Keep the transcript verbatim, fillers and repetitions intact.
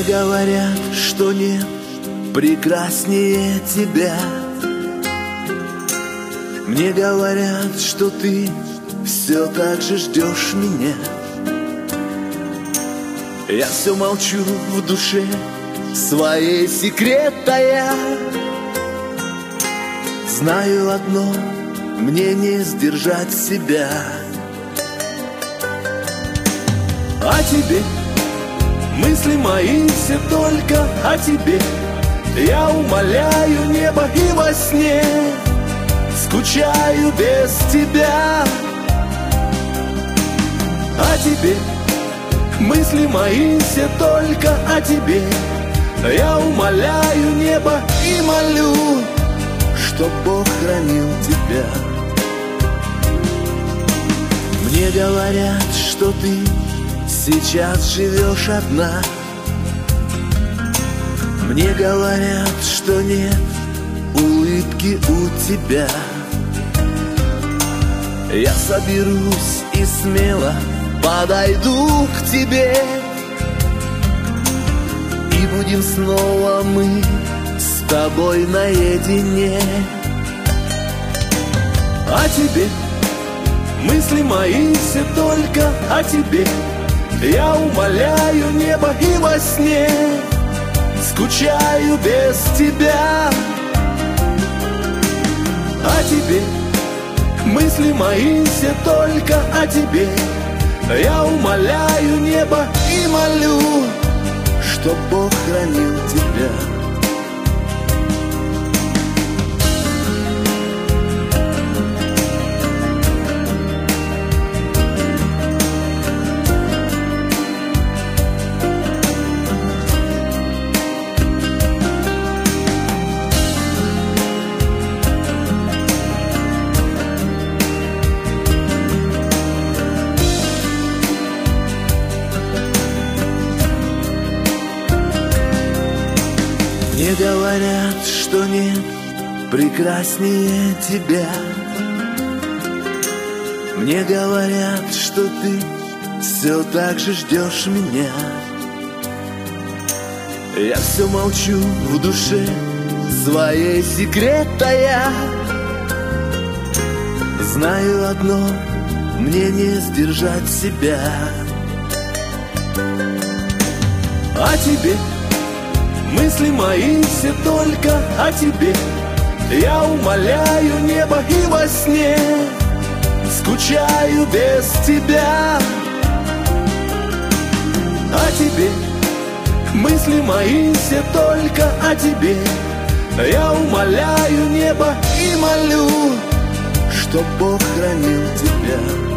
говорят, что нет прекраснее тебя. Мне говорят, что ты все так же ждешь меня. Я все молчу в душе своей секрет тая. Знаю одно, мне не сдержать себя. О тебе мысли мои все только о тебе. Я умоляю небо и во сне скучаю без тебя. О тебе мысли мои все только о тебе. Я умоляю небо и молю, чтоб Бог хранил тебя. Мне говорят, что ты сейчас живешь одна. Мне говорят, что нет улыбки у тебя. Я соберусь и смело подойду к тебе, и будем снова мы с тобой наедине. О тебе мысли мои все только о тебе. Я умоляю небо и во сне скучаю без тебя. О тебе мысли мои все только о тебе. Я умоляю небо и молю, чтоб Бог хранил тебя. Мне говорят, что нет прекраснее тебя. Мне говорят, что ты все так же ждешь меня. Я все молчу в душе своей секрет тая. Знаю одно, мне не сдержать себя. О тебе мысли мои все только о тебе. Я умоляю небо и во сне скучаю без тебя. О тебе мысли мои все только о тебе. Я умоляю небо и молю, чтоб Бог хранил тебя.